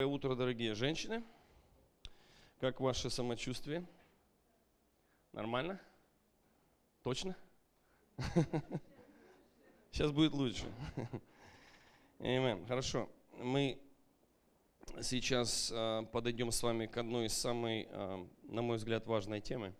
Доброе утро, дорогие женщины. Как ваше самочувствие? Нормально? Точно? Сейчас будет лучше. Аминь. Хорошо. Мы сейчас подойдем с вами к одной из самой, на мой взгляд, важной темы.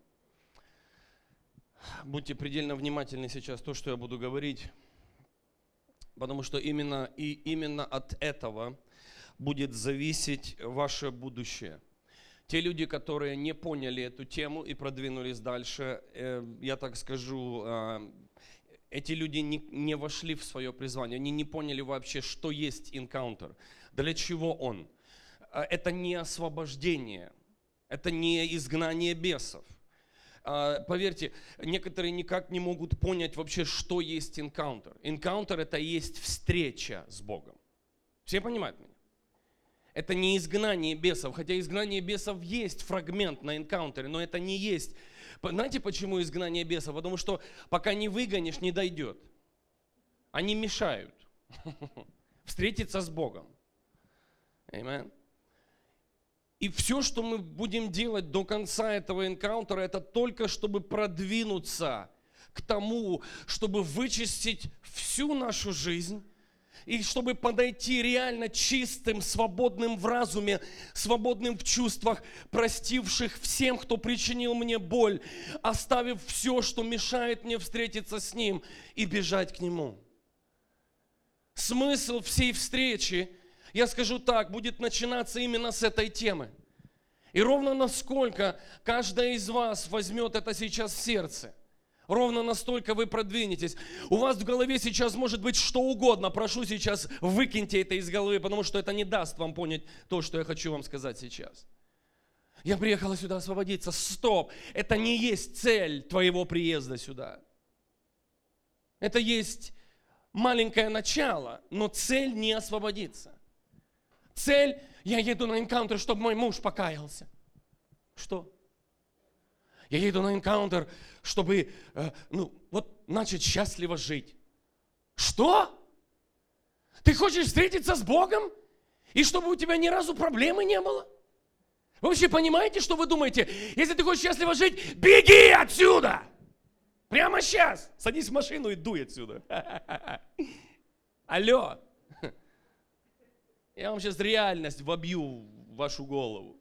Будьте предельно внимательны сейчас то, что я буду говорить, потому что именно от этого будет зависеть ваше будущее. Те люди, которые не поняли эту тему и продвинулись дальше, я так скажу, эти люди не вошли в свое призвание, они не поняли вообще, что есть энкаунтер, для чего он. Это не освобождение, это не изгнание бесов. Поверьте, некоторые никак не могут понять вообще, что есть энкаунтер. Энкаунтер – это и есть встреча с Богом. Все понимают меня? Это не изгнание бесов, хотя изгнание бесов есть фрагмент на энкаунтере, но это не есть. Знаете, почему изгнание бесов? Потому что пока не выгонишь, не дойдет. Они мешают встретиться с Богом. Аминь. И все, что мы будем делать до конца этого энкаунтера, это только чтобы продвинуться к тому, чтобы вычистить всю нашу жизнь, и чтобы подойти реально чистым, свободным в разуме, свободным в чувствах, простивших всем, кто причинил мне боль, оставив все, что мешает мне встретиться с Ним и бежать к Нему. Смысл всей встречи, я скажу так, будет начинаться именно с этой темы. И ровно насколько каждая из вас возьмет это сейчас в сердце, ровно настолько вы продвинетесь. У вас в голове сейчас может быть что угодно. Прошу сейчас, выкиньте это из головы, потому что это не даст вам понять то, что я хочу вам сказать сейчас. Я приехала сюда освободиться. Стоп! Это не есть цель твоего приезда сюда. Это есть маленькое начало, но цель не освободиться. Цель, я еду на энкаунтер, чтобы мой муж покаялся. Что? Я еду на энкаунтер, чтобы, начать счастливо жить. Что? Ты хочешь встретиться с Богом? И чтобы у тебя ни разу проблемы не было? Вы вообще понимаете, что вы думаете? Если ты хочешь счастливо жить, беги отсюда! Прямо сейчас! Садись в машину и дуй отсюда. Алло! Я вам сейчас реальность вобью в вашу голову.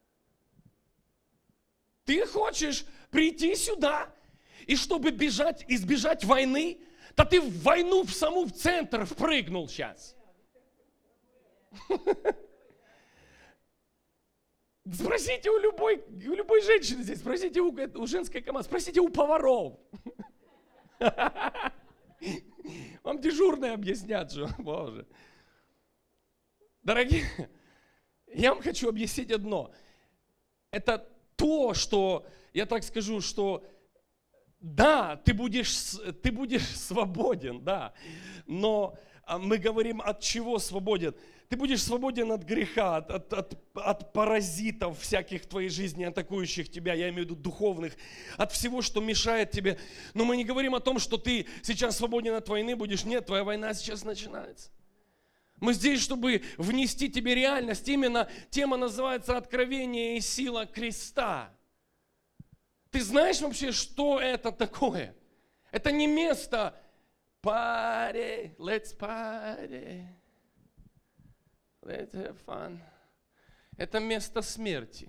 Ты хочешь прийти сюда, и чтобы избежать войны, да ты в войну в центр впрыгнул сейчас. Спросите у любой женщины здесь, спросите у женской команды, спросите у поваров. Вам дежурные объяснят, что, Боже. Дорогие, я вам хочу объяснить одно. Это то, что, я так скажу, что да, ты будешь свободен, да, но мы говорим, от чего свободен. Ты будешь свободен от греха, от паразитов всяких в твоей жизни, атакующих тебя, я имею в виду духовных, от всего, что мешает тебе. Но мы не говорим о том, что ты сейчас свободен от войны будешь. Нет, твоя война сейчас начинается. Мы здесь, чтобы внести тебе реальность. Именно тема называется «Откровение и сила креста». Ты знаешь вообще, что это такое? Это не место party, let's party, let's have fun. Это место смерти.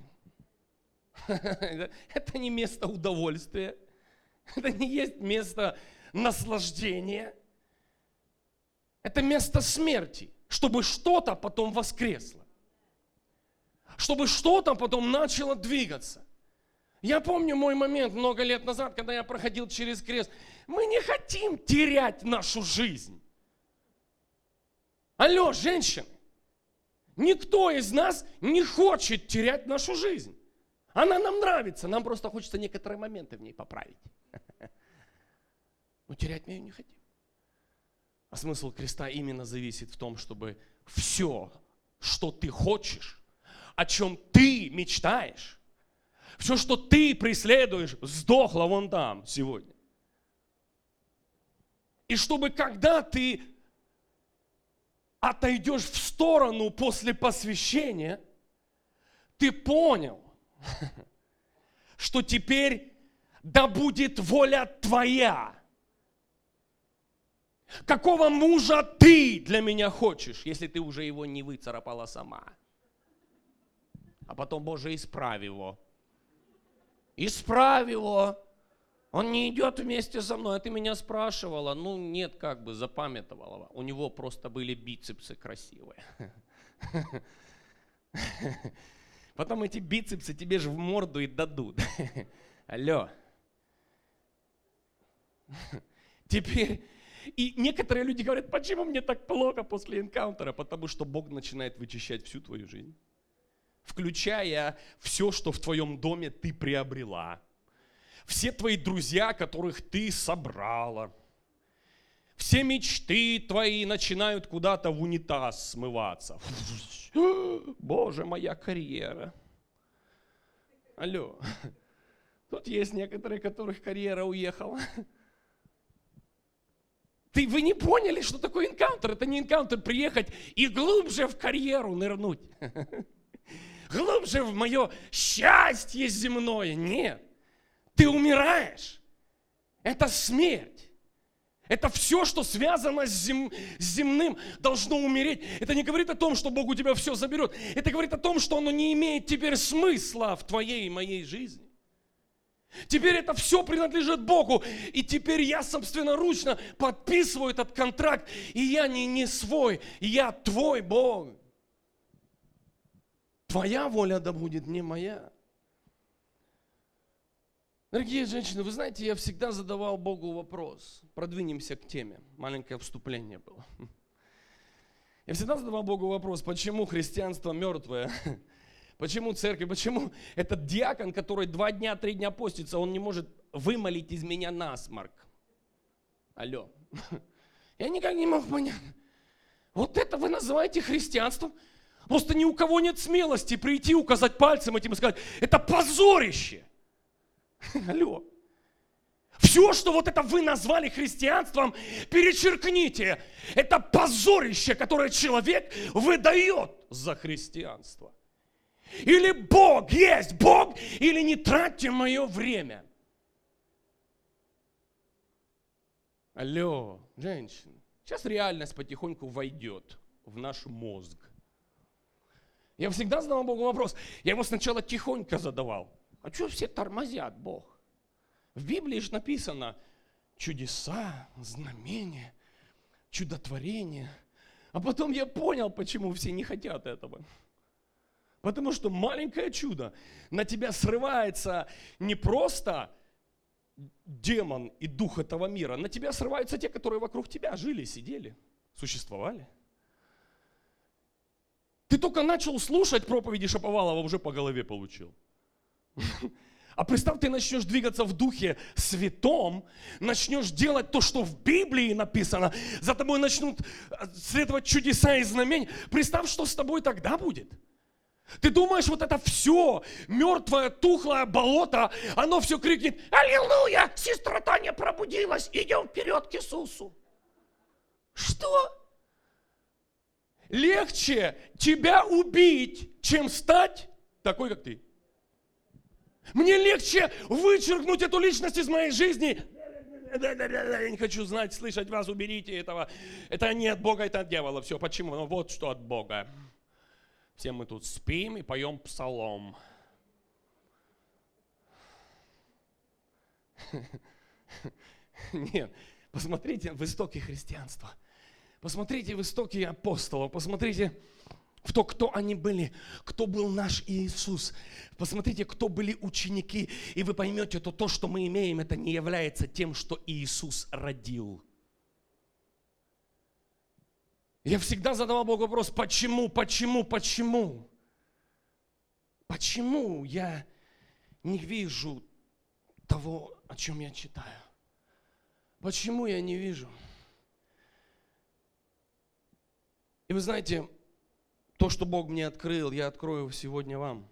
Это не место удовольствия. Это не есть место наслаждения. Это место смерти, чтобы что-то потом воскресло. Чтобы что-то потом начало двигаться. Я помню мой момент много лет назад, когда я проходил через крест. Мы не хотим терять нашу жизнь. Алло, женщины, никто из нас не хочет терять нашу жизнь. Она нам нравится, нам просто хочется некоторые моменты в ней поправить. Но терять мы ее не хотим. А смысл креста именно зависит в том, чтобы все, что ты хочешь, о чем ты мечтаешь, все, что ты преследуешь, сдохло вон там сегодня. И чтобы когда ты отойдешь в сторону после посвящения, ты понял, что теперь да будет воля твоя. Какого мужа ты для меня хочешь, если ты уже его не выцарапала сама? А потом, Боже, исправь его. Исправь его. Он не идет вместе со мной, а ты меня спрашивала. Ну, нет, как бы запамятовала. У него просто были бицепсы красивые. Потом эти бицепсы тебе же в морду и дадут. Алло. Теперь, и некоторые люди говорят, почему мне так плохо после энкаунтера? Потому что Бог начинает вычищать всю твою жизнь, включая все, что в твоем доме ты приобрела. Все твои друзья, которых ты собрала. Все мечты твои начинают куда-то в унитаз смываться. Боже, моя карьера. Алло. Тут есть некоторые, которых карьера уехала. Вы не поняли, что такое энкаунтер? Это не энкаунтер приехать и глубже в карьеру нырнуть. Глубже в мое счастье земное. Нет. Ты умираешь. Это смерть. Это все, что связано с земным, должно умереть. Это не говорит о том, что Бог у тебя все заберет. Это говорит о том, что оно не имеет теперь смысла в твоей и моей жизни. Теперь это все принадлежит Богу. И теперь я собственноручно подписываю этот контракт. И я не свой, я твой Бог. Твоя воля да будет, не моя. Дорогие женщины, вы знаете, я всегда задавал Богу вопрос. Продвинемся к теме. Маленькое вступление было. Я всегда задавал Богу вопрос, почему христианство мертвое? Почему церковь? Почему этот диакон, который 2 дня, 3 дня постится, он не может вымолить из меня насморк? Алло. Я никак не мог понять. Вот это вы называете христианством? Просто ни у кого нет смелости прийти, указать пальцем этим и сказать, это позорище. Алло. Все, что вот это вы назвали христианством, перечеркните. Это позорище, которое человек выдает за христианство. Или Бог есть Бог, или не тратьте мое время. Алло, женщины. Сейчас реальность потихоньку войдет в наш мозг. Я всегда задавал Богу вопрос. Я его сначала тихонько задавал. А что все тормозят, Бог? В Библии же написано чудеса, знамения, чудотворения. А потом я понял, почему все не хотят этого. Потому что маленькое чудо на тебя срывается не просто демон и дух этого мира, на тебя срываются те, которые вокруг тебя жили, сидели, существовали. Ты только начал слушать проповеди Шаповалова, уже по голове получил. А представь, ты начнешь двигаться в Духе Святом, начнешь делать то, что в Библии написано, за тобой начнут следовать чудеса и знамения. Представь, что с тобой тогда будет. Ты думаешь, вот это все, мертвое, тухлое болото, оно все крикнет, аллилуйя, сестра Таня пробудилась, идем вперед к Иисусу. Что? Легче тебя убить, чем стать такой, как ты. Мне легче вычеркнуть эту личность из моей жизни. Я не хочу знать, слышать вас, уберите этого. Это не от Бога, это от дьявола. Все, почему? Ну вот что от Бога. Все мы тут спим и поем псалом. Нет, посмотрите в истоки христианства. Посмотрите в истоки апостолов. Посмотрите в то, кто они были, кто был наш Иисус. Посмотрите, кто были ученики. И вы поймете, то, что мы имеем, это не является тем, что Иисус родил. Я всегда задавал Богу вопрос, почему? Почему я не вижу того, о чем я читаю? Почему я не вижу? И вы знаете, то, что Бог мне открыл, я открою сегодня вам.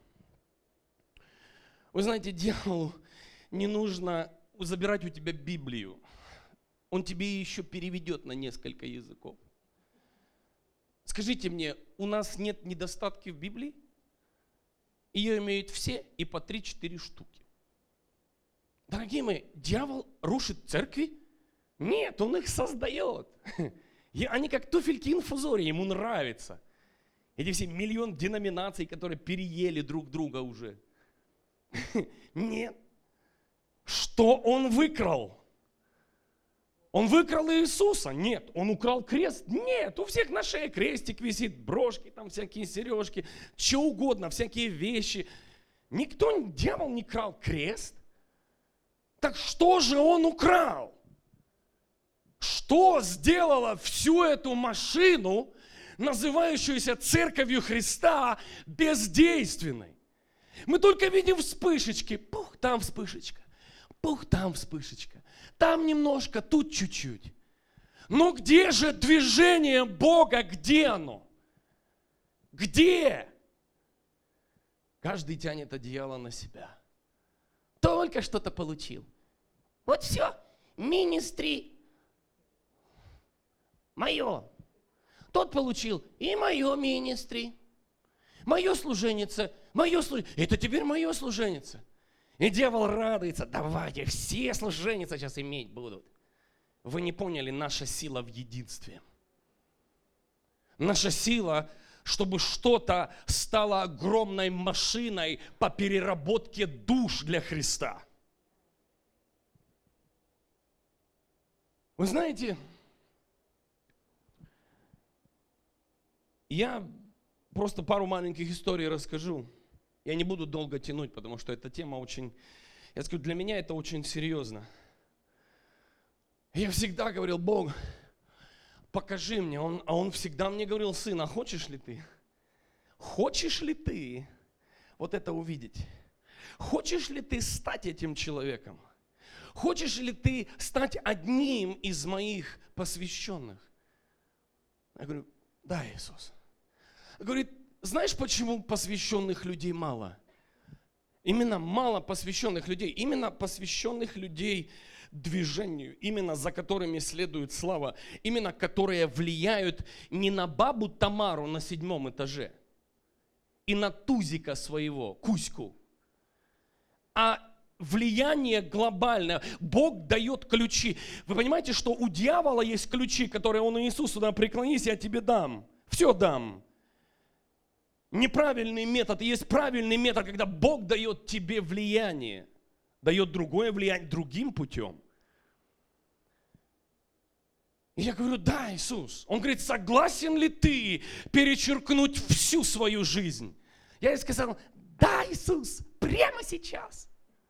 Вы знаете, дьяволу не нужно забирать у тебя Библию. Он тебе еще переведет на несколько языков. Скажите мне, у нас нет недостатки в Библии? Ее имеют все и по 3-4 штуки. Дорогие мои, дьявол рушит церкви? Нет, он их создает. Они как туфельки-инфузории, ему нравится. Эти все миллион деноминаций, которые переели друг друга уже. Нет. Что он выкрал? Он выкрал Иисуса? Нет. Он украл крест? Нет. У всех на шее крестик висит, брошки, там всякие сережки, что угодно, всякие вещи. Дьявол не крал крест. Так что же он украл? Что сделало всю эту машину, называющуюся Церковью Христа, бездейственной? Мы только видим вспышечки. Пух, там вспышечка. Пух, там вспышечка. Там немножко, тут чуть-чуть. Но где же движение Бога? Где оно? Где? Каждый тянет одеяло на себя. Только что-то получил. Вот все. Министри. Мое. Тот получил. И мое министри. Мое служенице. Это теперь мое служенице. И дьявол радуется. Давайте, все служеницы сейчас иметь будут. Вы не поняли, наша сила в единстве. Наша сила, чтобы что-то стало огромной машиной по переработке душ для Христа. Вы знаете, я просто пару маленьких историй расскажу. Я не буду долго тянуть, потому что эта тема очень, я скажу, для меня это очень серьезно. Я всегда говорил: Бог, покажи мне. Он всегда мне говорил: сын, а хочешь ли ты? Хочешь ли ты вот это увидеть? Хочешь ли ты стать этим человеком? Хочешь ли ты стать одним из моих посвященных? Я говорю: да, Иисус. Говорит: знаешь, почему посвященных людей мало? Именно мало посвященных людей, именно посвященных людей движению, именно за которыми следует слава, именно которые влияют не на бабу Тамару на 7 этаже и на тузика своего, Кузьку, а влияние глобальное. Бог дает ключи. Вы понимаете, что у дьявола есть ключи, которые он Иисусу: да, преклонись, я тебе дам. Все дам. Неправильный метод. Есть правильный метод, когда Бог дает тебе влияние. Дает другое влияние другим путем. И я говорю: да, Иисус. Он говорит: согласен ли ты перечеркнуть всю свою жизнь? Я ей сказал: да, Иисус, прямо сейчас.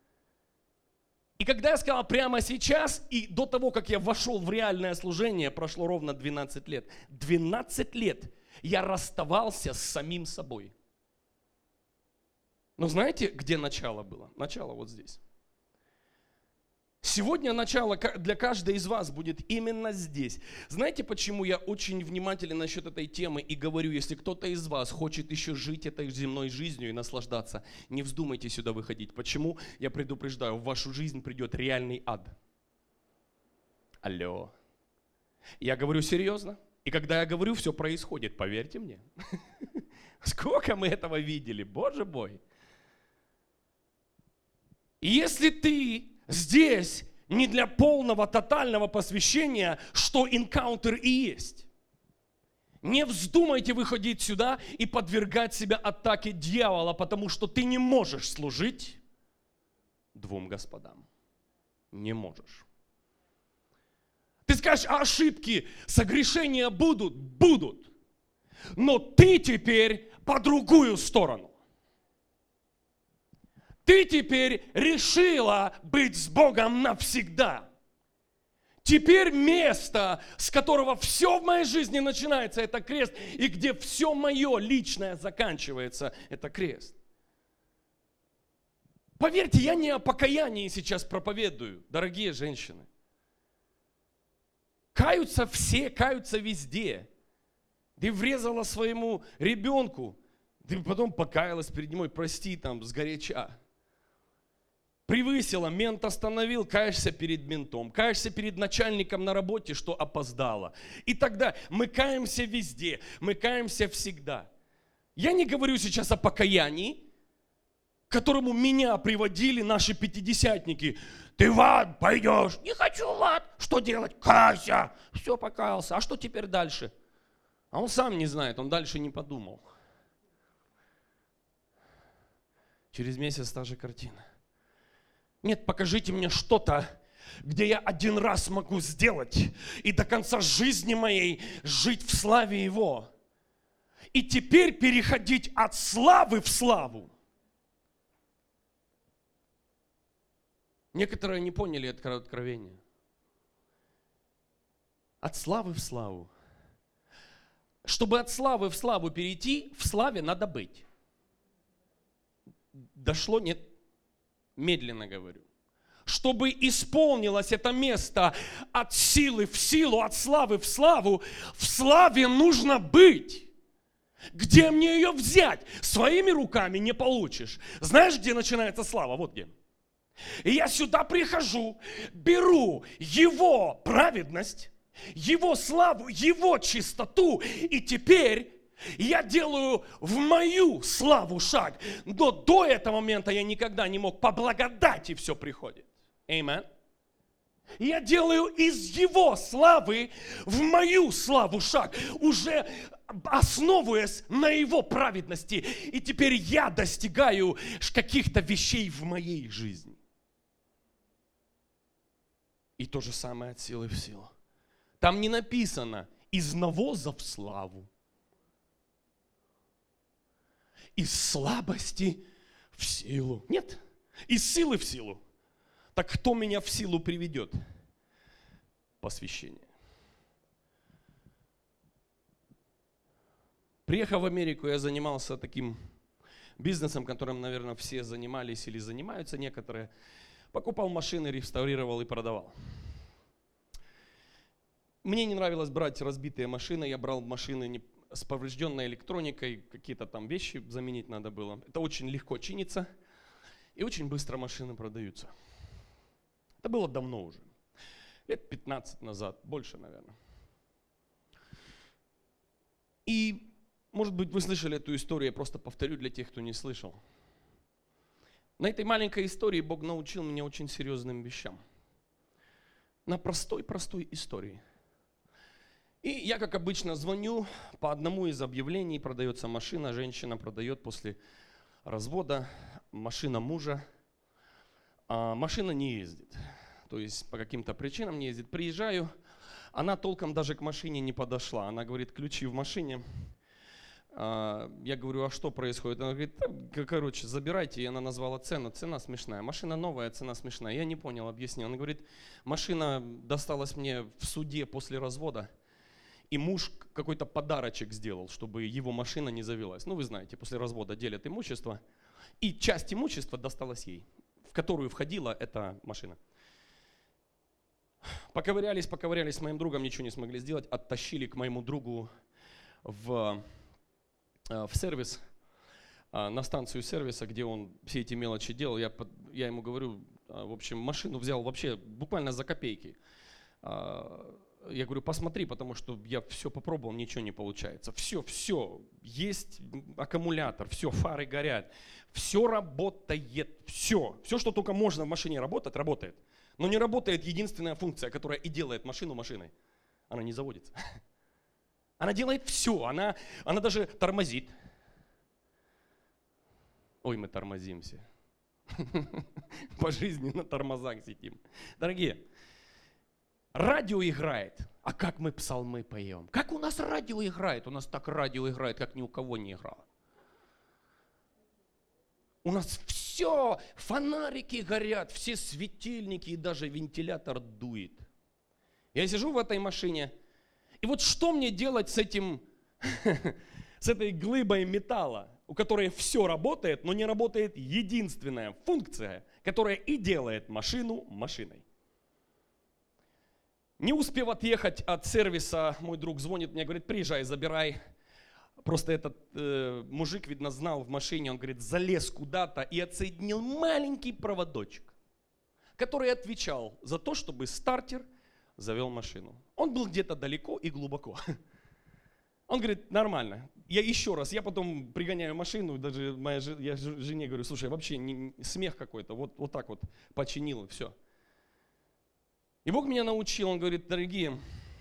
И когда я сказал прямо сейчас, и до того, как я вошел в реальное служение, прошло ровно 12 лет. 12 лет я расставался с самим собой. Но знаете, где начало было? Начало вот здесь. Сегодня начало для каждой из вас будет именно здесь. Знаете, почему я очень внимателен насчет этой темы и говорю: если кто-то из вас хочет еще жить этой земной жизнью и наслаждаться, не вздумайте сюда выходить. Почему? Я предупреждаю, в вашу жизнь придет реальный ад. Алло. Я говорю серьезно. И когда я говорю, все происходит, поверьте мне. Сколько мы этого видели, Боже мой. И если ты здесь не для полного, тотального посвящения, что энкаунтер и есть. Не вздумайте выходить сюда и подвергать себя атаке дьявола, потому что ты не можешь служить 2 господам. Не можешь. Ты скажешь: а ошибки, согрешения будут? Будут. Но ты теперь по другую сторону. Ты теперь решила быть с Богом навсегда. Теперь место, с которого все в моей жизни начинается, это крест. И где все мое личное заканчивается, это крест. Поверьте, я не о покаянии сейчас проповедую, дорогие женщины. Каются все, каются везде. Ты врезала своему ребенку, ты потом покаялась перед ним: прости, там, сгоряча. Превысила, мент остановил, каешься перед ментом, каешься перед начальником на работе, что опоздала. И тогда мы каемся везде, мы каемся всегда. Я не говорю сейчас о покаянии, к которому меня приводили наши пятидесятники. Ты в ад пойдешь. Не хочу в ад. Что делать? Кайся. Все, покаялся. А что теперь дальше? А он сам не знает, он дальше не подумал. Через месяц та же картина. Нет, покажите мне что-то, где я один раз могу сделать и до конца жизни моей жить в славе Его. И теперь переходить от славы в славу. Некоторые не поняли это откровение. От славы в славу. Чтобы от славы в славу перейти, в славе надо быть. Дошло? Нет. Медленно говорю. Чтобы исполнилось это место от силы в силу, от славы в славе нужно быть. Где мне ее взять? Своими руками не получишь. Знаешь, где начинается слава? Вот где. И я сюда прихожу, беру Его праведность, Его славу, Его чистоту, и теперь я делаю в мою славу шаг. Но до этого момента я никогда не мог. По благодати все приходит. Аминь. Я делаю из Его славы в мою славу шаг, уже основываясь на Его праведности. И теперь я достигаю каких-то вещей в моей жизни. И то же самое от силы в силу. Там не написано из навоза в славу, из слабости в силу. Нет, из силы в силу. Так кто меня в силу приведет? Посвящение. Приехав в Америку, я занимался таким бизнесом, которым, наверное, все занимались или занимаются некоторые. Покупал машины, реставрировал и продавал. Мне не нравилось брать разбитые машины, я брал машины с поврежденной электроникой, какие-то там вещи заменить надо было. Это очень легко чинится и очень быстро машины продаются. Это было давно уже, лет 15 назад, больше, наверное. И, может быть, вы слышали эту историю, я просто повторю для тех, кто не слышал. На этой маленькой истории Бог научил меня очень серьезным вещам. На простой истории. И я, как обычно, звоню по одному из объявлений, продается машина, женщина продает после развода, машина мужа, а машина не ездит. То есть по каким-то причинам не ездит. Приезжаю, она толком даже к машине не подошла. Она говорит, ключи в машине. Я говорю, а что происходит? Она говорит, короче, забирайте. И она назвала цену. Цена смешная. Машина новая, цена смешная. Я не понял, объяснил. Она говорит, машина досталась мне в суде после развода. И муж какой-то подарочек сделал, чтобы его машина не завелась. Ну, вы знаете, после развода делят имущество. И часть имущества досталась ей, в которую входила эта машина. Поковырялись с моим другом, ничего не смогли сделать. Оттащили к моему другу в сервис, на станцию сервиса, где он все эти мелочи делал. Я ему говорю, в общем, машину взял вообще буквально за копейки. Я говорю, посмотри, потому что я все попробовал, ничего не получается. Все, есть аккумулятор, все, фары горят, все работает, все, что только можно в машине работать, работает. Но не работает единственная функция, которая и делает машину машиной. Она не заводится. Она делает все, она даже тормозит. Ой, мы тормозимся. По жизни на тормозах сидим. Дорогие, радио играет, а как мы псалмы поем? Как у нас радио играет? У нас так радио играет, как ни у кого не играло. У нас все, фонарики горят, все светильники и даже вентилятор дует. Я сижу в этой машине, и вот что мне делать с этой глыбой металла, у которой все работает, но не работает единственная функция, которая и делает машину машиной. Не успев отъехать от сервиса, мой друг звонит мне, говорит, приезжай, забирай. Просто этот мужик, видно, знал в машине, он говорит, залез куда-то и отсоединил маленький проводочек. который отвечал за то, чтобы стартер завел машину. Он был где-то далеко и глубоко. Он говорит, нормально, я потом пригоняю машину, даже я жене говорю, слушай, вообще смех какой-то, вот так вот починил, и все. И Бог меня научил, Он говорит, дорогие,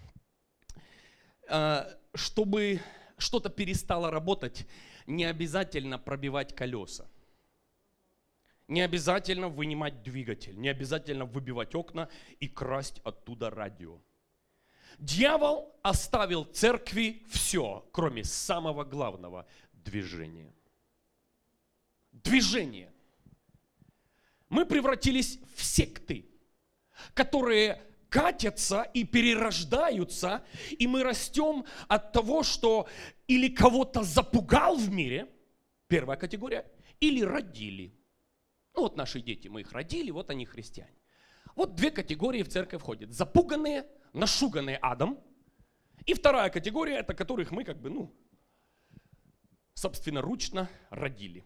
чтобы что-то перестало работать, не обязательно пробивать колеса. Не обязательно вынимать двигатель, не обязательно выбивать окна и красть оттуда радио. Дьявол оставил церкви все, кроме самого главного – движения. Движение. Мы превратились в секты, которые катятся и перерождаются, и мы растем от того, что или кого-то запугал в мире, первая категория, или родили. Ну вот наши дети, мы их родили, вот они христиане. Вот две категории в церковь входят. Запуганные, нашуганные адом. И вторая категория, это которых мы собственноручно родили.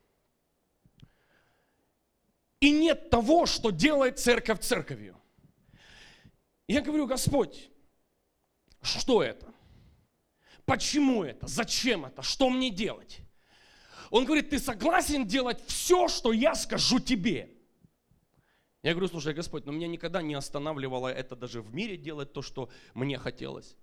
И нет того, что делает церковь церковью. Я говорю, Господь, что это? Почему это? Зачем это? Что мне делать? Он говорит, ты согласен делать все, что я скажу тебе? Я говорю, слушай, Господь, но меня никогда не останавливало это даже в мире делать то, что мне хотелось.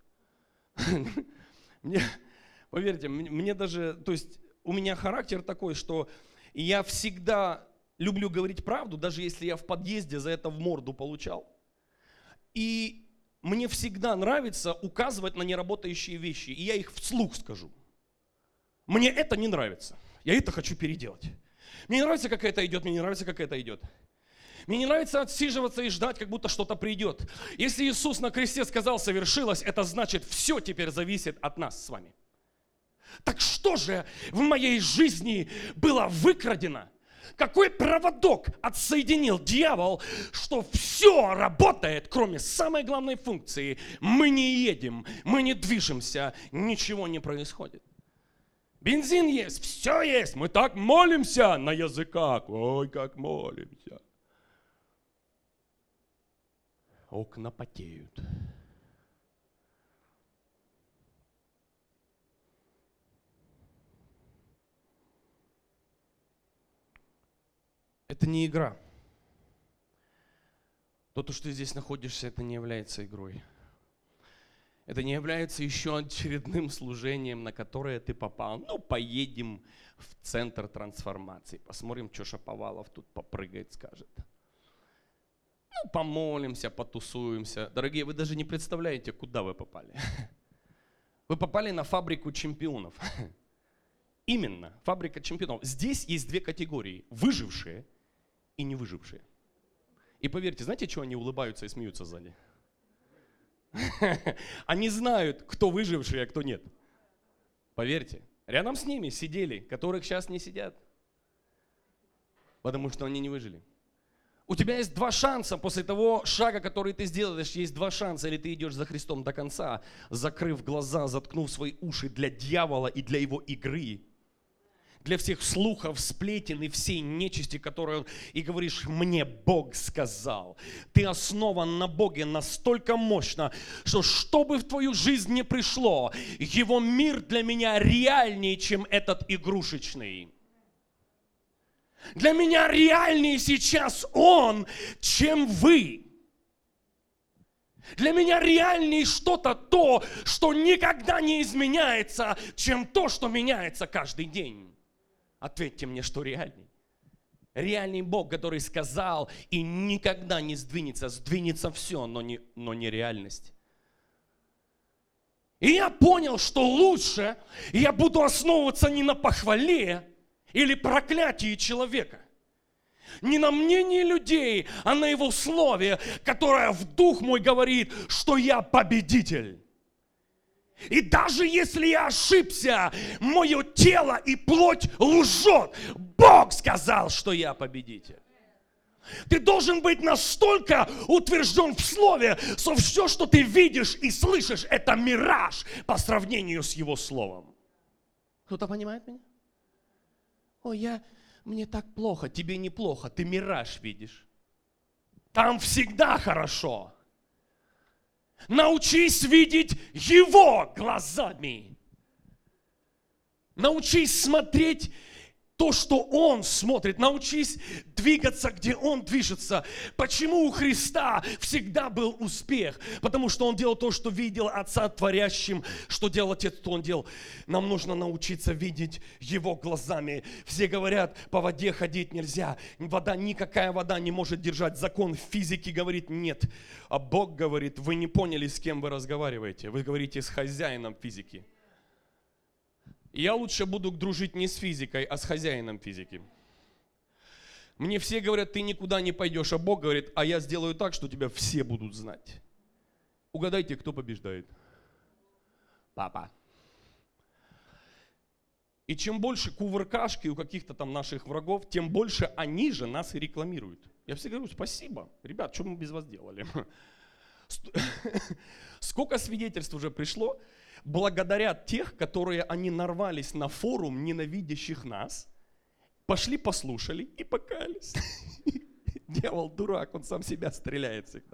Поверьте, мне даже, то есть у меня характер такой, что я всегда люблю говорить правду, даже если я в подъезде за это в морду получал. И мне всегда нравится указывать на неработающие вещи, и я их вслух скажу. Мне это не нравится. Я это хочу переделать. Мне не нравится, как это идет, мне не нравится, как это идет. Мне не нравится отсиживаться и ждать, как будто что-то придет. Если Иисус на кресте сказал «совершилось», это значит, все теперь зависит от нас с вами. Так что же в моей жизни было выкрадено? Какой проводок отсоединил дьявол, что все работает, кроме самой главной функции? Мы не едем, мы не движемся, ничего не происходит. Бензин есть, все есть. Мы так молимся на языках. Ой, как молимся. Окна потеют. Это не игра. То, что ты здесь находишься, это не является игрой. Это не является еще очередным служением, на которое ты попал. Ну, поедем в центр трансформации. Посмотрим, что Шаповалов тут попрыгает, скажет. Ну, помолимся, потусуемся. Дорогие, вы даже не представляете, куда вы попали. Вы попали на фабрику чемпионов. Именно, фабрика чемпионов. Здесь есть две категории. Выжившие и не выжившие. И поверьте, знаете, что они улыбаются и смеются сзади? Они знают, кто выживший, а кто нет. Поверьте, рядом с ними сидели, которых сейчас не сидят. Потому что они не выжили. У тебя есть два шанса после того шага, который ты сделаешь, есть два шанса. Или ты идешь за Христом до конца, закрыв глаза, заткнув свои уши для дьявола и для его игры. Для всех слухов, сплетен и всей нечисти, которую и говоришь, мне Бог сказал. Ты основан на Боге настолько мощно, что бы в твою жизнь не пришло, его мир для меня реальнее, чем этот игрушечный. Для меня реальнее сейчас Он, чем вы. Для меня реальнее что-то то, что никогда не изменяется, чем то, что меняется каждый день. Ответьте мне, что реальней. Реальный Бог, который сказал и никогда не сдвинется. Сдвинется все, но не реальность. И я понял, что лучше я буду основываться не на похвале или проклятии человека. Не на мнении людей, а на его слове, которое в дух мой говорит, что я победитель. И даже если я ошибся, мое тело и плоть лжет. Бог сказал, что я победитель. Ты должен быть настолько утвержден в слове, что все, что ты видишь и слышишь, это мираж по сравнению с его словом. Кто-то понимает меня? Ой, мне так плохо. Тебе неплохо, ты мираж видишь. Там всегда хорошо. Научись видеть Его глазами. Научись смотреть то, что Он смотрит. Научись двигаться, где Он движется. Почему у Христа всегда был успех? Потому что Он делал то, что видел Отца творящим, что делал Отец, то Он делал. Нам нужно научиться видеть Его глазами. Все говорят, по воде ходить нельзя. Никакая вода не может держать. Закон физики говорит нет. А Бог говорит, вы не поняли, с кем вы разговариваете. Вы говорите с хозяином физики. Я лучше буду дружить не с физикой, а с хозяином физики. Мне все говорят, ты никуда не пойдешь, а Бог говорит, а я сделаю так, что тебя все будут знать. Угадайте, кто побеждает? Папа. И чем больше кувыркашки у каких-то там наших врагов, тем больше они же нас и рекламируют. Я всегда говорю, спасибо, ребят, что мы без вас делали? Сколько свидетельств уже пришло, благодаря тех, которые они нарвались на форум ненавидящих нас, пошли послушали и покаялись. Дьявол дурак, он сам себя стреляет всегда.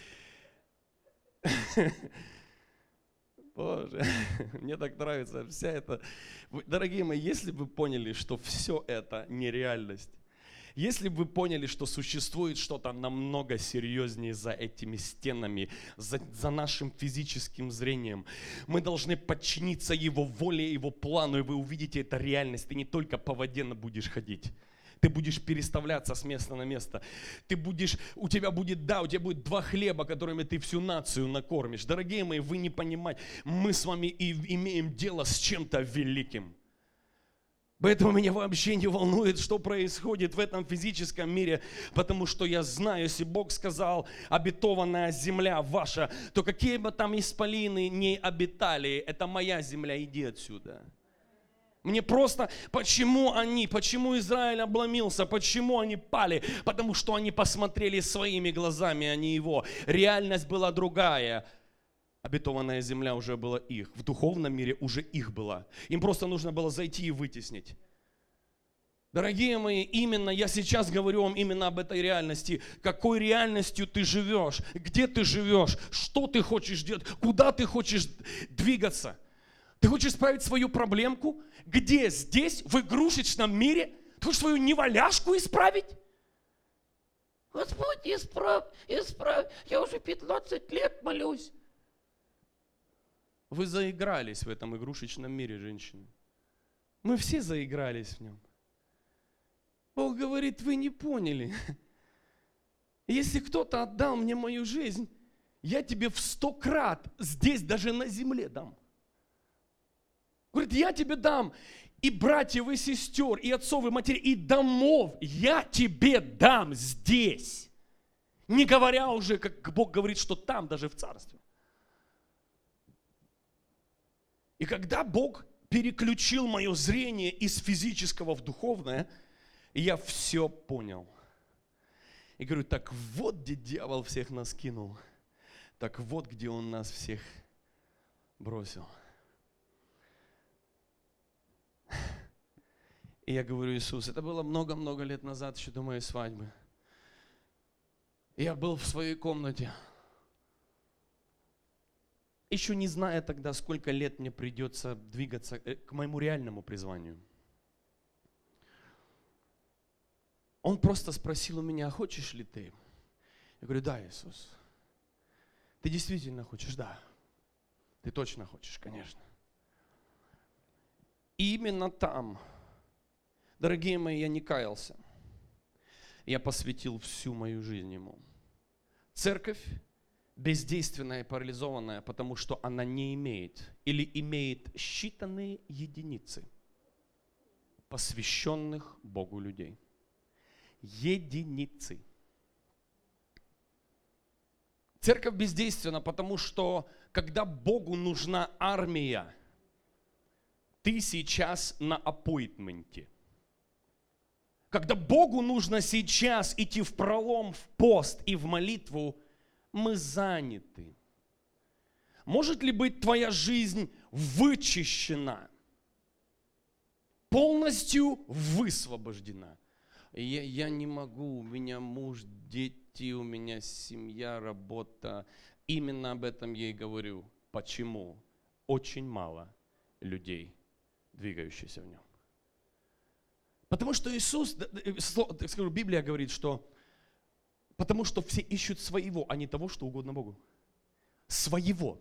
Боже, мне так нравится вся эта... Дорогие мои, если бы вы поняли, что все это нереальность, если бы вы поняли, что существует что-то намного серьезнее за этими стенами, за нашим физическим зрением, мы должны подчиниться Его воле, Его плану, и вы увидите это реальность. Ты не только по воде будешь ходить, ты будешь переставляться с места на место. У тебя будет 2 хлеба, которыми ты всю нацию накормишь. Дорогие мои, вы не понимаете, мы с вами имеем дело с чем-то великим. Поэтому меня вообще не волнует, что происходит в этом физическом мире, потому что я знаю, если Бог сказал, обетованная земля ваша, то какие бы там исполины ни обитали, это моя земля, иди отсюда. Мне просто, почему Израиль обломился, почему они пали? Потому что они посмотрели своими глазами, а не его. Реальность была другая. Обетованная земля уже была их. В духовном мире уже их была. Им просто нужно было зайти и вытеснить. Дорогие мои, я сейчас говорю вам именно об этой реальности. Какой реальностью ты живешь? Где ты живешь? Что ты хочешь делать? Куда ты хочешь двигаться? Ты хочешь исправить свою проблемку? Где? Здесь? В игрушечном мире? Ты хочешь свою неваляшку исправить? Господь, исправь. Я уже 15 лет молюсь. Вы заигрались в этом игрушечном мире, женщины. Мы все заигрались в нем. Бог говорит, вы не поняли. Если кто-то отдал мне мою жизнь, я тебе в 100 крат здесь, даже на земле дам. Говорит, я тебе дам и братьев, и сестер, и отцов, и матерей, и домов. Я тебе дам здесь. Не говоря уже, как Бог говорит, что там, даже в царстве. И когда Бог переключил мое зрение из физического в духовное, я все понял. И говорю, так вот где дьявол всех нас кинул, так вот где он нас всех бросил. И я говорю, Иисус, это было много-много лет назад, еще до моей свадьбы. Я был в своей комнате. Еще не зная тогда, сколько лет мне придется двигаться к моему реальному призванию. Он просто спросил у меня, хочешь ли ты? Я говорю, да, Иисус. Ты действительно хочешь? Да. Ты точно хочешь, конечно. И именно там, дорогие мои, я не каялся. Я посвятил всю мою жизнь Ему. Церковь бездейственная и парализованная, потому что она не имеет или имеет считанные единицы посвященных Богу людей. Единицы. Церковь бездейственна, потому что когда Богу нужна армия, ты сейчас на аппоинтменте. Когда Богу нужно сейчас идти в пролом, в пост и в молитву, мы заняты. Может ли быть твоя жизнь вычищена? Полностью высвобождена? Я не могу, у меня муж, дети, дети, у меня семья, работа. Именно об этом я и говорю. Почему? Очень мало людей, двигающихся в нем. Потому что Иисус, скажу, Библия говорит, что потому что все ищут своего, а не того, что угодно Богу. Своего.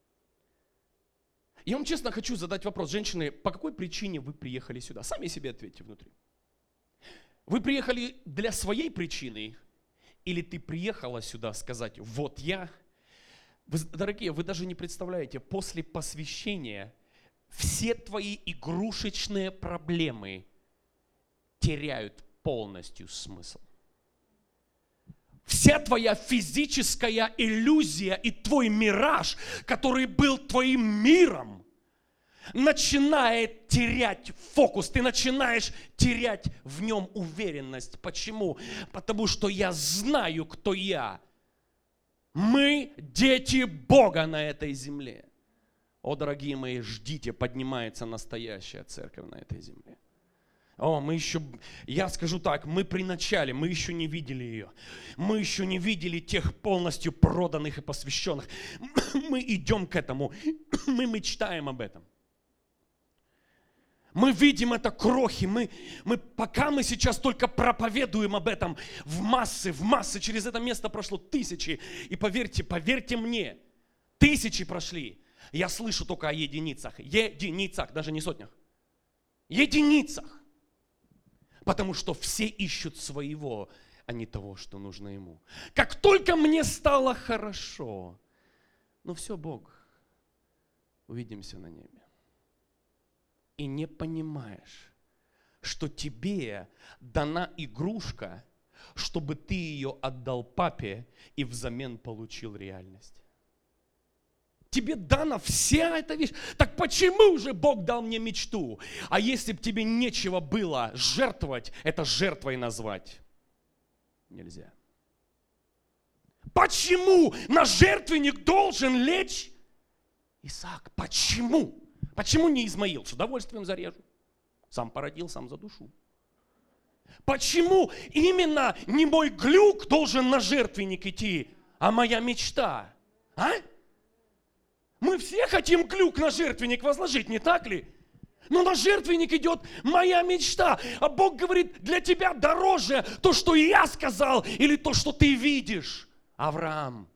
Я вам честно хочу задать вопрос. Женщины, по какой причине вы приехали сюда? Сами себе ответьте внутри. Вы приехали для своей причины? Или ты приехала сюда сказать, вот я? Вы, дорогие, вы даже не представляете, после посвящения все твои игрушечные проблемы теряют полностью смысл. Вся твоя физическая иллюзия и твой мираж, который был твоим миром, начинает терять фокус. Ты начинаешь терять в нем уверенность. Почему? Потому что я знаю, кто я. Мы дети Бога на этой земле. О, дорогие мои, ждите, поднимается настоящая церковь на этой земле. О, мы еще, я скажу так, мы при начале, мы еще не видели ее. Мы еще не видели тех полностью проданных и посвященных. Мы идем к этому, мы мечтаем об этом. Мы видим это крохи, пока мы сейчас только проповедуем об этом в массы, через это место прошло тысячи. И поверьте мне, тысячи прошли. Я слышу только о единицах, даже не сотнях. Единицах. Потому что все ищут своего, а не того, что нужно ему. Как только мне стало хорошо, ну все, Бог, увидимся на небе. И не понимаешь, что тебе дана игрушка, чтобы ты ее отдал папе и взамен получил реальность. Тебе дана вся эта вещь. Так почему же Бог дал мне мечту? А если бы тебе нечего было жертвовать, это жертвой назвать нельзя. Почему на жертвенник должен лечь Исаак? Почему? Почему не Измаил? С удовольствием зарежу. Сам породил, сам задушу. Почему именно не мой глюк должен на жертвенник идти, а моя мечта? А? Мы все хотим глюк на жертвенник возложить, не так ли? Но на жертвенник идет моя мечта. А Бог говорит, для тебя дороже то, что я сказал, или то, что ты видишь. Авраам.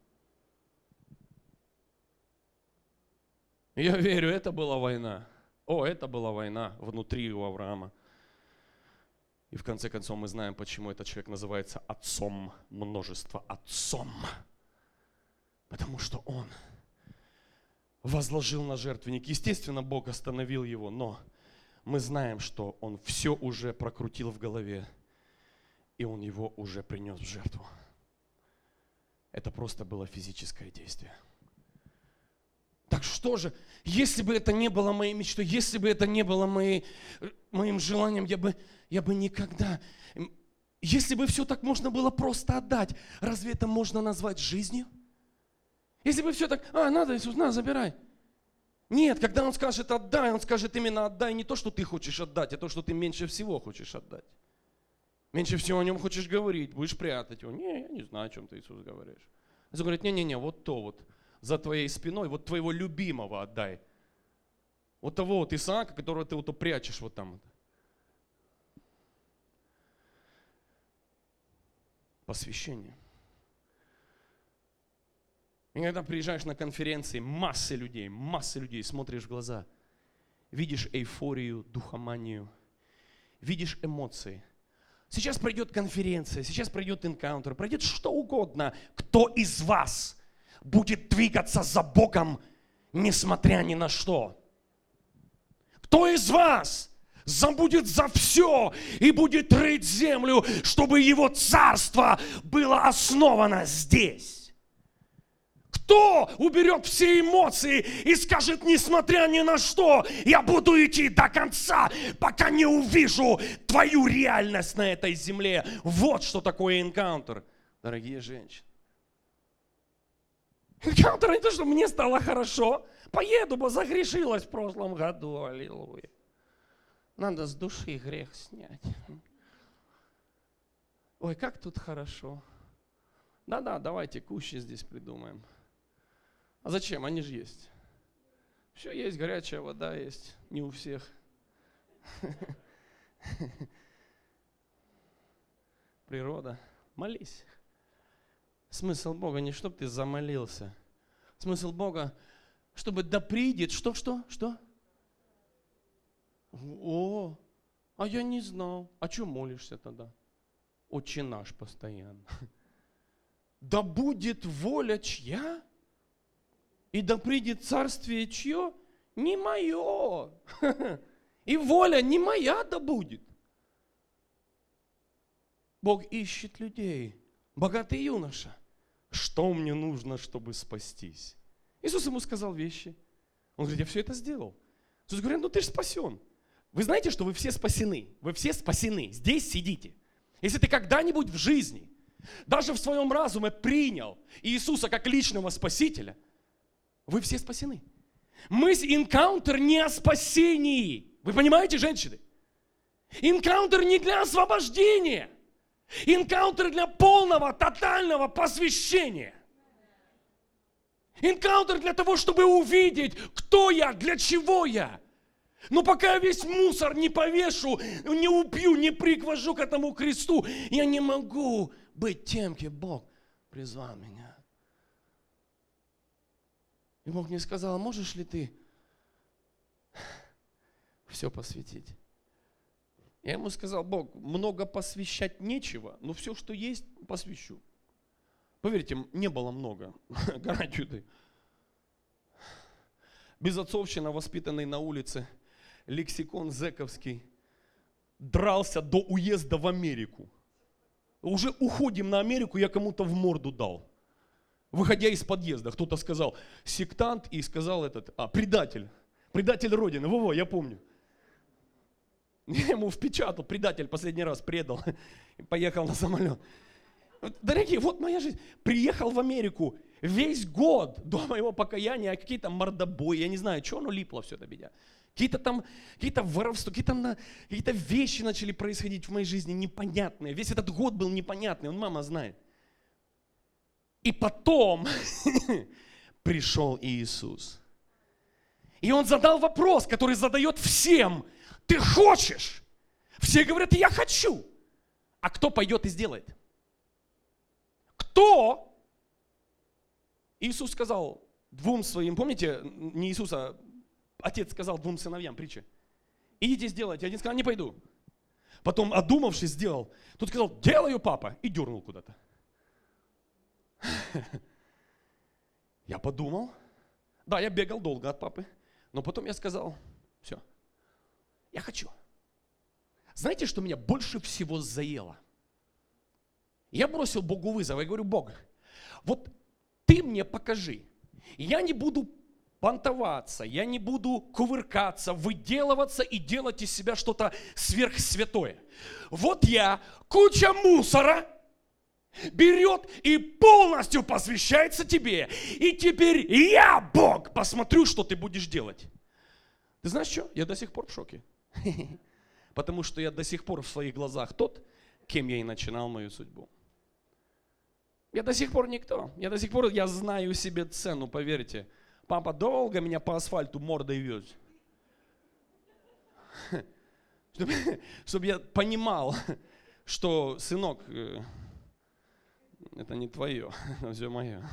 Я верю, это была война. Это была война внутри у Авраама. И в конце концов мы знаем, почему этот человек называется отцом множества. Отцом. Потому что он возложил на жертвенник. Естественно, Бог остановил его, но мы знаем, что он все уже прокрутил в голове, и он его уже принес в жертву. Это просто было физическое действие. Так что же, если бы это не было моей мечтой, если бы это не было моим желанием, я бы никогда... Если бы все так можно было просто отдать, разве это можно назвать жизнью? Если бы все так, надо, Иисус, на, забирай. Нет, когда Он скажет отдай, Он скажет именно отдай не то, что ты хочешь отдать, а то, что ты меньше всего хочешь отдать. Меньше всего о Нем хочешь говорить, будешь прятать его. Не, я не знаю, о чем ты, Иисус, говоришь. Иисус говорит, не, вот то вот, за твоей спиной, вот твоего любимого отдай. Вот того вот Исаака, которого ты вот прячешь вот там. Посвящение. И когда приезжаешь на конференции, массы людей, смотришь в глаза, видишь эйфорию, духоманию, видишь эмоции. Сейчас пройдет конференция, сейчас пройдет энкаунтер, пройдет что угодно. Кто из вас будет двигаться за Богом, несмотря ни на что? Кто из вас забудет за все и будет рыть землю, чтобы Его царство было основано здесь? Кто уберет все эмоции и скажет, несмотря ни на что, я буду идти до конца, пока не увижу твою реальность на этой земле? Вот что такое энкаунтер, дорогие женщины. Энкаунтер не то, что мне стало хорошо. Поеду, бо загрешилась в прошлом году, аллилуйя. Надо с души грех снять. Ой, как тут хорошо. Да-да, давайте кущи здесь придумаем. А зачем? Они же есть. Все есть, горячая вода есть, не у всех. Природа. Молись. Смысл Бога не чтобы ты замолился. Смысл Бога, чтобы да придет. Что? О, а я не знал. А что молишься тогда? Отче наш постоянно. Да будет воля чья? И да придет царствие чье? Не мое. И воля не моя да будет. Бог ищет людей. Богатый юноша. Что мне нужно, чтобы спастись? Иисус ему сказал вещи. Он говорит, я все это сделал. Иисус говорит, ну ты же спасен. Вы знаете, что вы все спасены? Вы все спасены. Здесь сидите. Если ты когда-нибудь в жизни, даже в своем разуме принял Иисуса как личного спасителя, вы все спасены. Энкаунтер не о спасении. Вы понимаете, женщины? Энкаунтер не для освобождения. Энкаунтер для полного, тотального посвящения. Энкаунтер для того, чтобы увидеть, кто я, для чего я. Но пока я весь мусор не повешу, не убью, не приквожу к этому кресту, я не могу быть тем, кем Бог призвал меня. И Бог мне сказал, можешь ли ты все посвятить? Я ему сказал, Бог, много посвящать нечего, но все, что есть, посвящу. Поверьте, не было много, гарантию ты. Безотцовщина, воспитанный на улице, лексикон зэковский, дрался до уезда в Америку. Уже уходим на Америку, я кому-то в морду дал. Выходя из подъезда, кто-то сказал, сектант, и сказал предатель. Предатель Родины, во-во, я помню. Я ему впечатал, предатель последний раз предал, и поехал на самолет. Дорогие, вот моя жизнь. Приехал в Америку весь год до моего покаяния, какие-то мордобои, я не знаю, что оно липло все это меня. Какие-то воровства, какие-то вещи начали происходить в моей жизни непонятные. Весь этот год был непонятный, мама знает. И потом пришел Иисус. И Он задал вопрос, который задает всем. Ты хочешь? Все говорят, я хочу. А кто пойдет и сделает? Кто? Иисус сказал двум своим, помните, не Иисус, а отец сказал двум сыновьям, притча. Идите сделайте. Один сказал, не пойду. Потом, одумавшись, сделал. Тут сказал, делаю, папа. И дернул куда-то. Я подумал. Да, я бегал долго от папы. Но потом я сказал, все, я хочу. Знаете, что меня больше всего заело? Я бросил Богу вызов. Я говорю, Бог, вот ты мне покажи. Я не буду понтоваться, я не буду кувыркаться, выделываться и делать из себя что-то сверхсвятое. Вот я, куча мусора, берет и полностью посвящается тебе. И теперь я, Бог, посмотрю, что ты будешь делать. Ты знаешь что? Я до сих пор в шоке. Потому что я до сих пор в своих глазах тот, кем я и начинал мою судьбу. Я до сих пор никто. Я знаю себе цену, поверьте. Папа долго меня по асфальту мордой вез. Чтобы я понимал, что, сынок, это не твое, это все мое.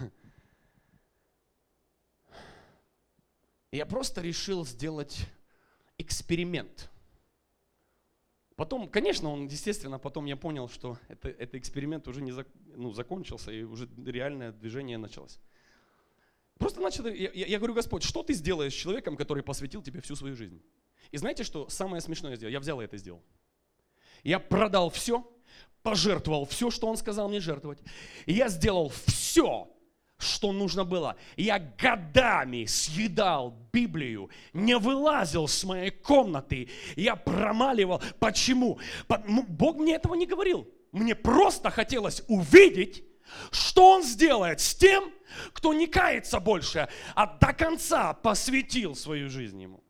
Я просто решил сделать эксперимент. Потом, конечно, естественно, потом я понял, что этот эксперимент уже закончился, и уже реальное движение началось. Просто я говорю, Господь, что ты сделаешь с человеком, который посвятил тебе всю свою жизнь? И знаете, что самое смешное сделал? Я взял и это сделал. Я продал все, пожертвовал все, что он сказал мне жертвовать. И я сделал все, что нужно было. Я годами съедал Библию, не вылазил с моей комнаты. Я промаливал. Почему? Бог мне этого не говорил. Мне просто хотелось увидеть, что Он сделает с тем, кто не кается больше, а до конца посвятил свою жизнь Ему.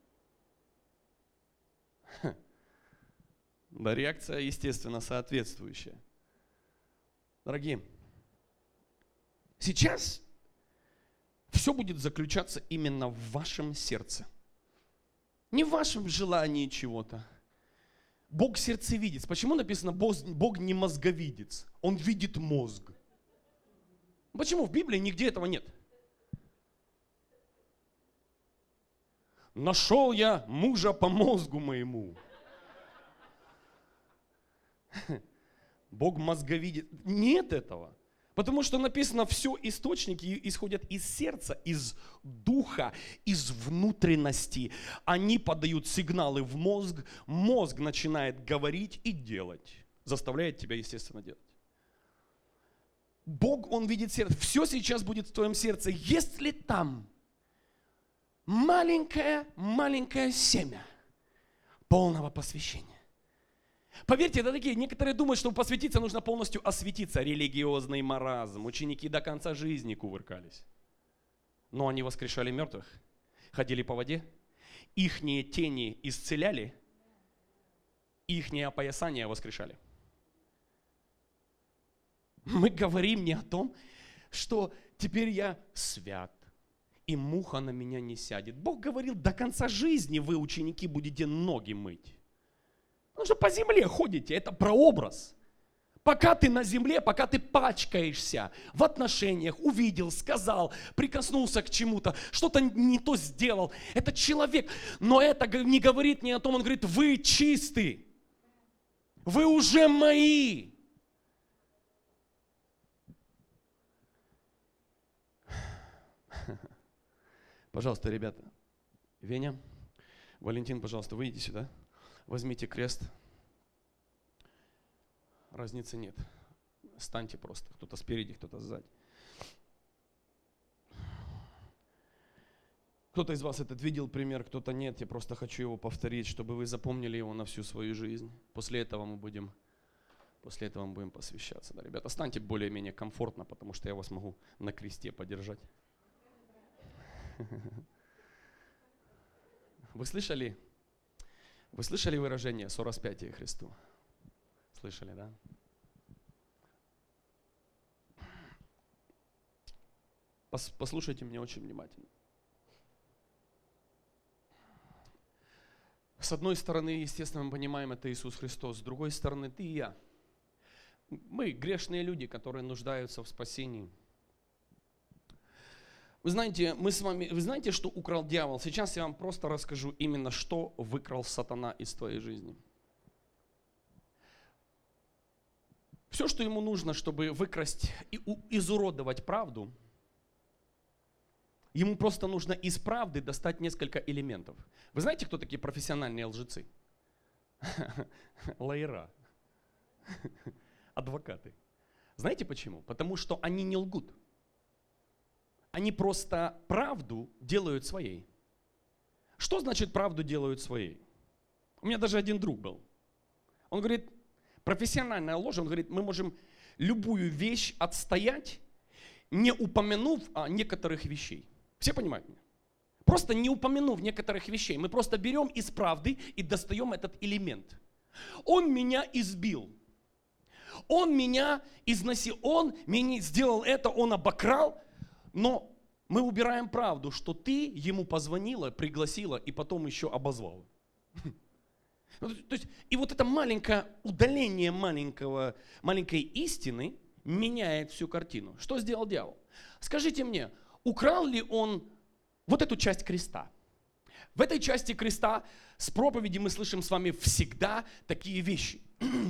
Да, реакция, естественно, соответствующая. Дорогие, Сейчас все будет заключаться именно в вашем сердце. Не в вашем желании чего-то. Бог сердцевидец. Почему написано, Бог не мозговидец? Он видит мозг. Почему в Библии нигде этого нет? Нашел я мужа по мозгу моему. Бог мозговидец. Нет этого. Потому что написано, все источники исходят из сердца, из духа, из внутренности. Они подают сигналы в мозг, мозг начинает говорить и делать. Заставляет тебя, естественно, делать. Бог, Он видит сердце. Все сейчас будет в твоем сердце. Если там маленькое семя полного посвящения. Поверьте, это такие, некоторые думают, чтобы посвятиться, нужно полностью осветиться. Религиозный маразм. Ученики до конца жизни кувыркались. Но они воскрешали мертвых, ходили по воде, ихние тени исцеляли, ихние опоясания воскрешали. Мы говорим не о том, что теперь я свят, и муха на меня не сядет. Бог говорил, до конца жизни вы, ученики, будете ноги мыть. Потому что по земле ходите, это прообраз. Пока ты на земле, пока ты пачкаешься в отношениях, увидел, сказал, прикоснулся к чему-то, что-то не то сделал, это человек. Но это не говорит ни о том, он говорит, вы чисты, вы уже мои. Пожалуйста, ребята, Веня, Валентин, пожалуйста, выйдите сюда. Возьмите крест. Разницы нет. Станьте просто. Кто-то спереди, кто-то сзади. Кто-то из вас этот видел пример, кто-то нет. Я просто хочу его повторить, чтобы вы запомнили его на всю свою жизнь. После этого мы будем посвящаться. Да, ребята, станьте более-менее комфортно, потому что я вас могу на кресте подержать. Вы слышали выражение «сораспятие Христу»? Слышали, да? Послушайте меня очень внимательно. С одной стороны, естественно, мы понимаем, это Иисус Христос. С другой стороны, ты и я. Мы грешные люди, которые нуждаются в спасении. Вы знаете, что украл дьявол? Сейчас я вам просто расскажу именно, что выкрал сатана из твоей жизни. Все, что ему нужно, чтобы выкрасть и изуродовать правду, ему просто нужно из правды достать несколько элементов. Вы знаете, кто такие профессиональные лжецы? Лояра. Адвокаты. Знаете почему? Потому что они не лгут. Они просто правду делают своей. Что значит правду делают своей? У меня даже один друг был. Он говорит, профессиональная ложь, он говорит, мы можем любую вещь отстоять, не упомянув о некоторых вещей. Все понимают меня? Просто не упомянув некоторых вещей. Мы просто берем из правды и достаем этот элемент. Он меня избил. Он меня изнасиловал. Он меня сделал это, он обокрал. Но мы убираем правду, что ты ему позвонила, пригласила и потом еще обозвала. То есть, и вот это маленькое удаление маленькой истины меняет всю картину. Что сделал дьявол? Скажите мне, украл ли он вот эту часть креста? В этой части креста с проповеди мы слышим с вами всегда такие вещи.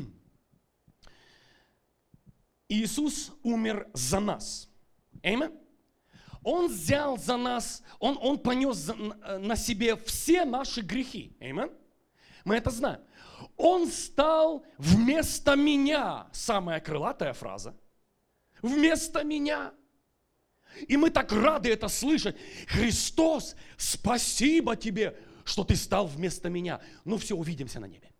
Иисус умер за нас. Аминь. Он взял за нас, он понес на себе все наши грехи. Аминь. Мы это знаем. Он стал вместо меня. Самая крылатая фраза. Вместо меня. И мы так рады это слышать. Христос, спасибо тебе, что ты стал вместо меня. Ну все, увидимся на небе.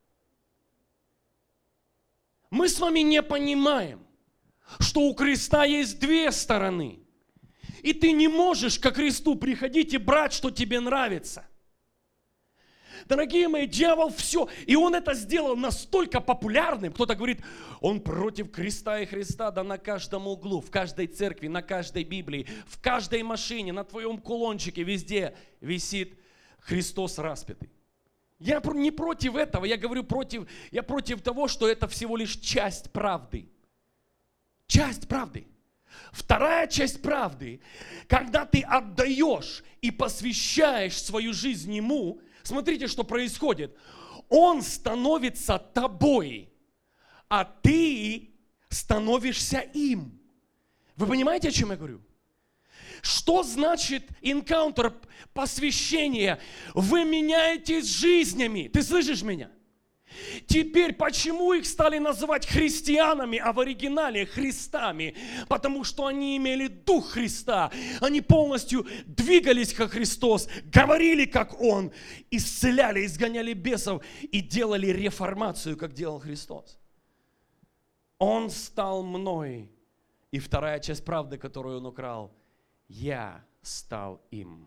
Мы с вами не понимаем, что у креста есть две стороны. И ты не можешь ко кресту приходить и брать, что тебе нравится. Дорогие мои, дьявол все. И он это сделал настолько популярным. Кто-то говорит, он против креста и Христа. Да на каждом углу, в каждой церкви, на каждой Библии, в каждой машине, на твоем кулончике, везде висит Христос распятый. Я не против этого, я против того, что это всего лишь часть правды. Часть правды. Вторая часть правды, когда ты отдаешь и посвящаешь свою жизнь Ему, смотрите, что происходит. Он становится тобой, а ты становишься им. Вы понимаете, о чем я говорю? Что значит энкаунтер, посвящение? Вы меняетесь жизнями. Ты слышишь меня? Теперь, почему их стали называть христианами, а в оригинале Христами? Потому что они имели дух Христа. Они полностью двигались как Христос, говорили как Он, исцеляли, изгоняли бесов и делали реформацию, как делал Христос. Он стал мной. И вторая часть правды, которую Он украл, я стал им.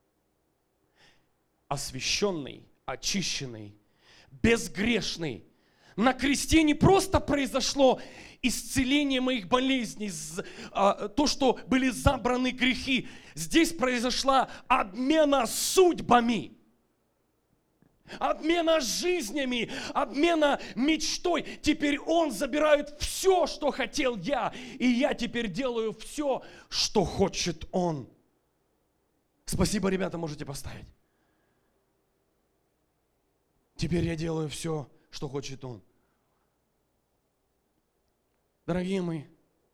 Освященный, очищенный, безгрешный. На кресте не просто произошло исцеление моих болезней, то, что были забраны грехи. Здесь произошла обмена судьбами, обмена жизнями, обмена мечтой. Теперь Он забирает все, что хотел я, и я теперь делаю все, что хочет Он. Спасибо, ребята, можете поставить. Теперь я делаю все, что хочет Он. Дорогие мои,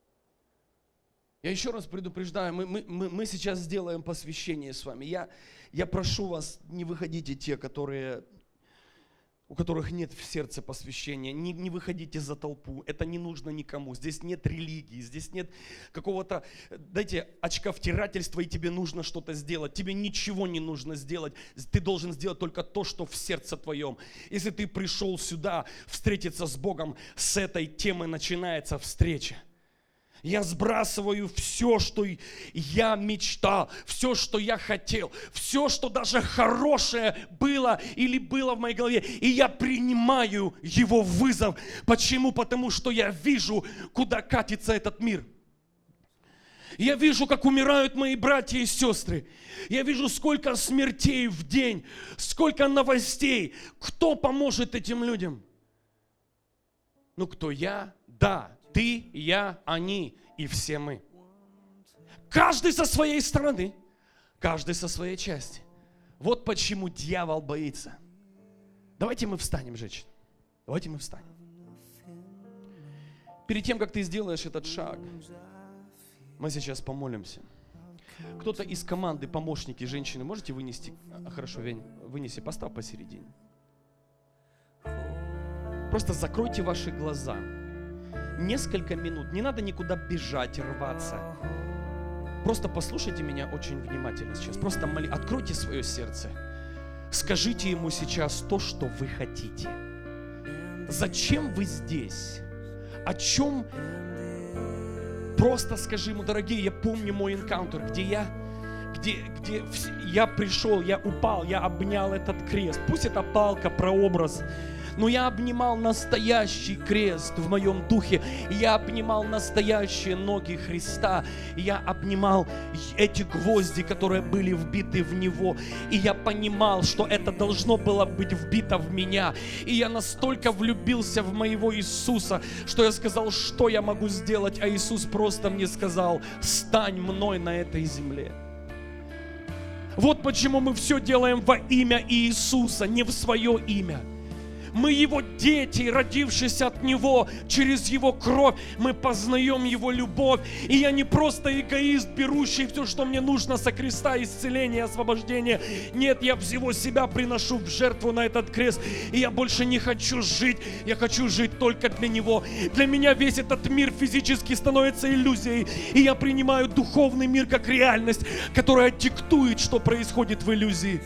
я еще раз предупреждаю, мы сейчас сделаем посвящение с вами. Я прошу вас, не выходите те, у которых нет в сердце посвящения, не выходите за толпу, это не нужно никому. Здесь нет религии, здесь нет какого-то, очковтирательства, и тебе нужно что-то сделать. Тебе ничего не нужно сделать, ты должен сделать только то, что в сердце твоем. Если ты пришел сюда встретиться с Богом, с этой темы начинается встреча. Я сбрасываю все, что я мечтал, все, что я хотел, все, что даже хорошее было или было в моей голове. И я принимаю его вызов. Почему? Потому что я вижу, куда катится этот мир. Я вижу, как умирают мои братья и сестры. Я вижу, сколько смертей в день, сколько новостей. Кто поможет этим людям? Кто я? Да. Ты, я, они и все мы. Каждый со своей стороны, каждый со своей части. Вот почему дьявол боится. Давайте мы встанем, женщины. Давайте мы встанем. Перед тем, как ты сделаешь этот шаг, мы сейчас помолимся. Кто-то из команды, помощники, женщины, можете вынести? Хорошо, Вень, вынеси, поставь посередине. Просто закройте ваши глаза. Несколько минут, не надо никуда бежать, рваться. Просто послушайте меня очень внимательно сейчас. Просто откройте свое сердце. Скажите Ему сейчас то, что вы хотите. Зачем вы здесь? О чем? Просто скажи Ему, дорогие, я помню мой энкаунтер, где я пришел, я упал, я обнял этот крест. Пусть это палка, прообраз. Но я обнимал настоящий крест в моем духе. Я обнимал настоящие ноги Христа. Я обнимал эти гвозди, которые были вбиты в Него. И я понимал, что это должно было быть вбито в меня. И я настолько влюбился в моего Иисуса, что я сказал, что я могу сделать. А Иисус просто мне сказал: стань мной на этой земле. Вот почему мы все делаем во имя Иисуса, не в свое имя. Мы Его дети, родившиеся от Него, через Его кровь мы познаем Его любовь. И я не просто эгоист, берущий все, что мне нужно со креста, исцеление, освобождение. Нет, я всего себя приношу в жертву на этот крест. И я больше не хочу жить, я хочу жить только для Него. Для меня весь этот мир физически становится иллюзией. И я принимаю духовный мир как реальность, которая диктует, что происходит в иллюзии.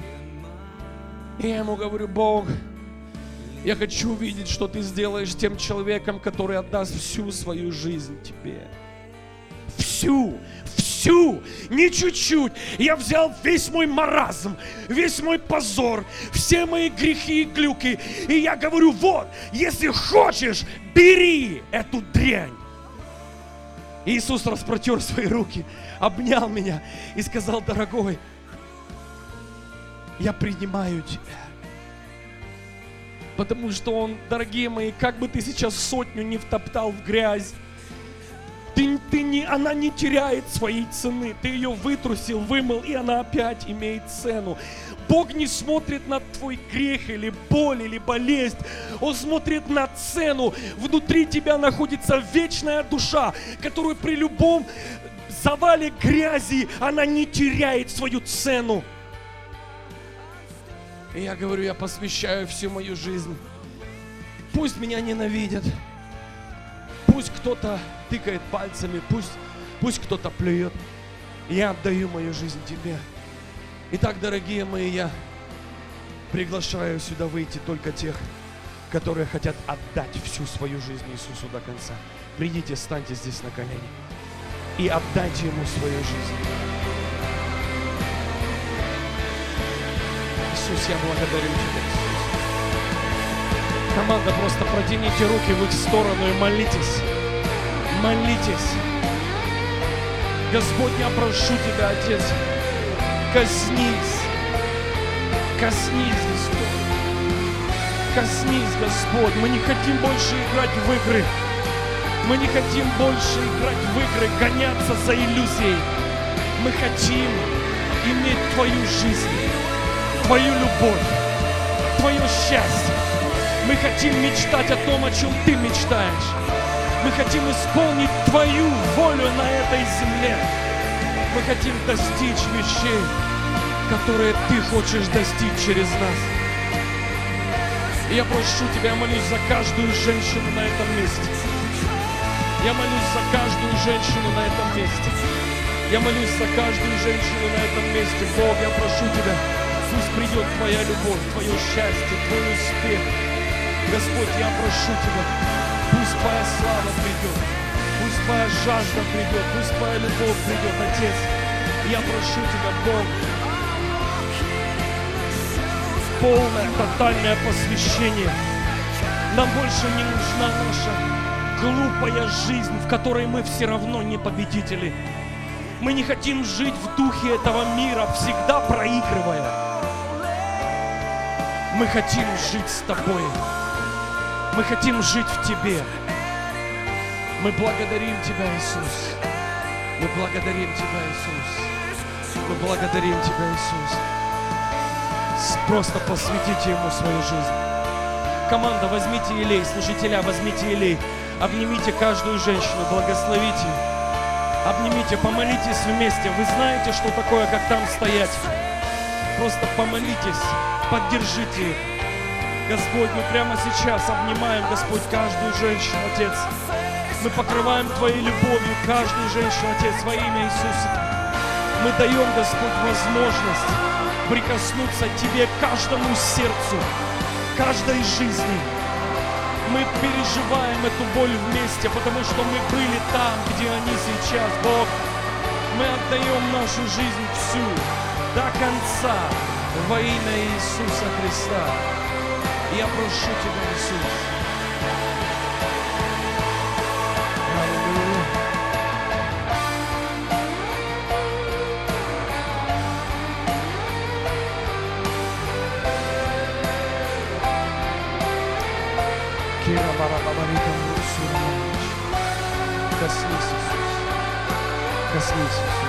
И я Ему говорю: Бог, я хочу увидеть, что Ты сделаешь тем человеком, который отдаст всю свою жизнь Тебе. Всю всю, не чуть-чуть. Я взял весь мой маразм, весь мой позор, все мои грехи и глюки. И я говорю, вот, если хочешь, бери эту дрянь. И Иисус распротер свои руки, обнял меня и сказал, дорогой, я принимаю тебя. Потому что Он, дорогие мои, как бы ты сейчас сотню не втоптал в грязь, она не теряет своей цены. Ты ее вытрусил, вымыл, и она опять имеет цену. Бог не смотрит на твой грех или боль, или болезнь. Он смотрит на цену. Внутри тебя находится вечная душа, которую при любом завале грязи она не теряет свою цену. И я говорю, я посвящаю всю мою жизнь. Пусть меня ненавидят. Пусть кто-то тыкает пальцами, пусть кто-то плюет. Я отдаю мою жизнь Тебе. Итак, дорогие мои, я приглашаю сюда выйти только тех, которые хотят отдать всю свою жизнь Иисусу до конца. Придите, станьте здесь на колени и отдайте Ему свою жизнь. Иисус, я благодарю Тебя, Иисус. Команда, просто протяните руки в их сторону и молитесь. Молитесь. Господь, я прошу Тебя, Отец, коснись. Коснись, Господь. Коснись, Господь. Мы не хотим больше играть в игры. Мы не хотим больше играть в игры, гоняться за иллюзией. Мы хотим иметь Твою жизнь, Твою любовь, Твое счастье. Мы хотим мечтать о том, о чем Ты мечтаешь. Мы хотим исполнить Твою волю на этой земле. Мы хотим достичь вещей, которые Ты хочешь достичь через нас. И я прошу Тебя, я молюсь за каждую женщину на этом месте. Я молюсь за каждую женщину на этом месте. Я молюсь за каждую женщину на этом месте. Бог, я прошу Тебя, пусть придет Твоя любовь, Твое счастье, Твой успех. Господь, я прошу Тебя, пусть Твоя слава придет, пусть Твоя жажда придет, пусть Твоя любовь придет, Отец. Я прошу Тебя, Бог, полное, тотальное посвящение. Нам больше не нужна наша глупая жизнь, в которой мы все равно не победители. Мы не хотим жить в духе этого мира, всегда проигрывая. Мы хотим жить с Тобой. Мы хотим жить в Тебе. Мы благодарим Тебя, Иисус. Мы благодарим Тебя, Иисус. Мы благодарим Тебя, Иисус. Просто посвятите Ему свою жизнь. Команда, возьмите елей, служителя, возьмите елей. Обнимите каждую женщину, благословите. Обнимите, помолитесь вместе. Вы знаете, что такое, как там стоять. Просто помолитесь, поддержите их. Господь, мы прямо сейчас обнимаем, Господь, каждую женщину, Отец. Мы покрываем Твоей любовью каждую женщину, Отец, во имя Иисуса. Мы даем, Господь, возможность прикоснуться Тебе, каждому сердцу, каждой жизни. Мы переживаем эту боль вместе, потому что мы были там, где они сейчас, Бог. Мы отдаем нашу жизнь всю, до конца, во имя Иисуса Христа. Я прошу Тебя, Иисус. Аллилуйя. Коснись, Иисус. Коснись, Иисус.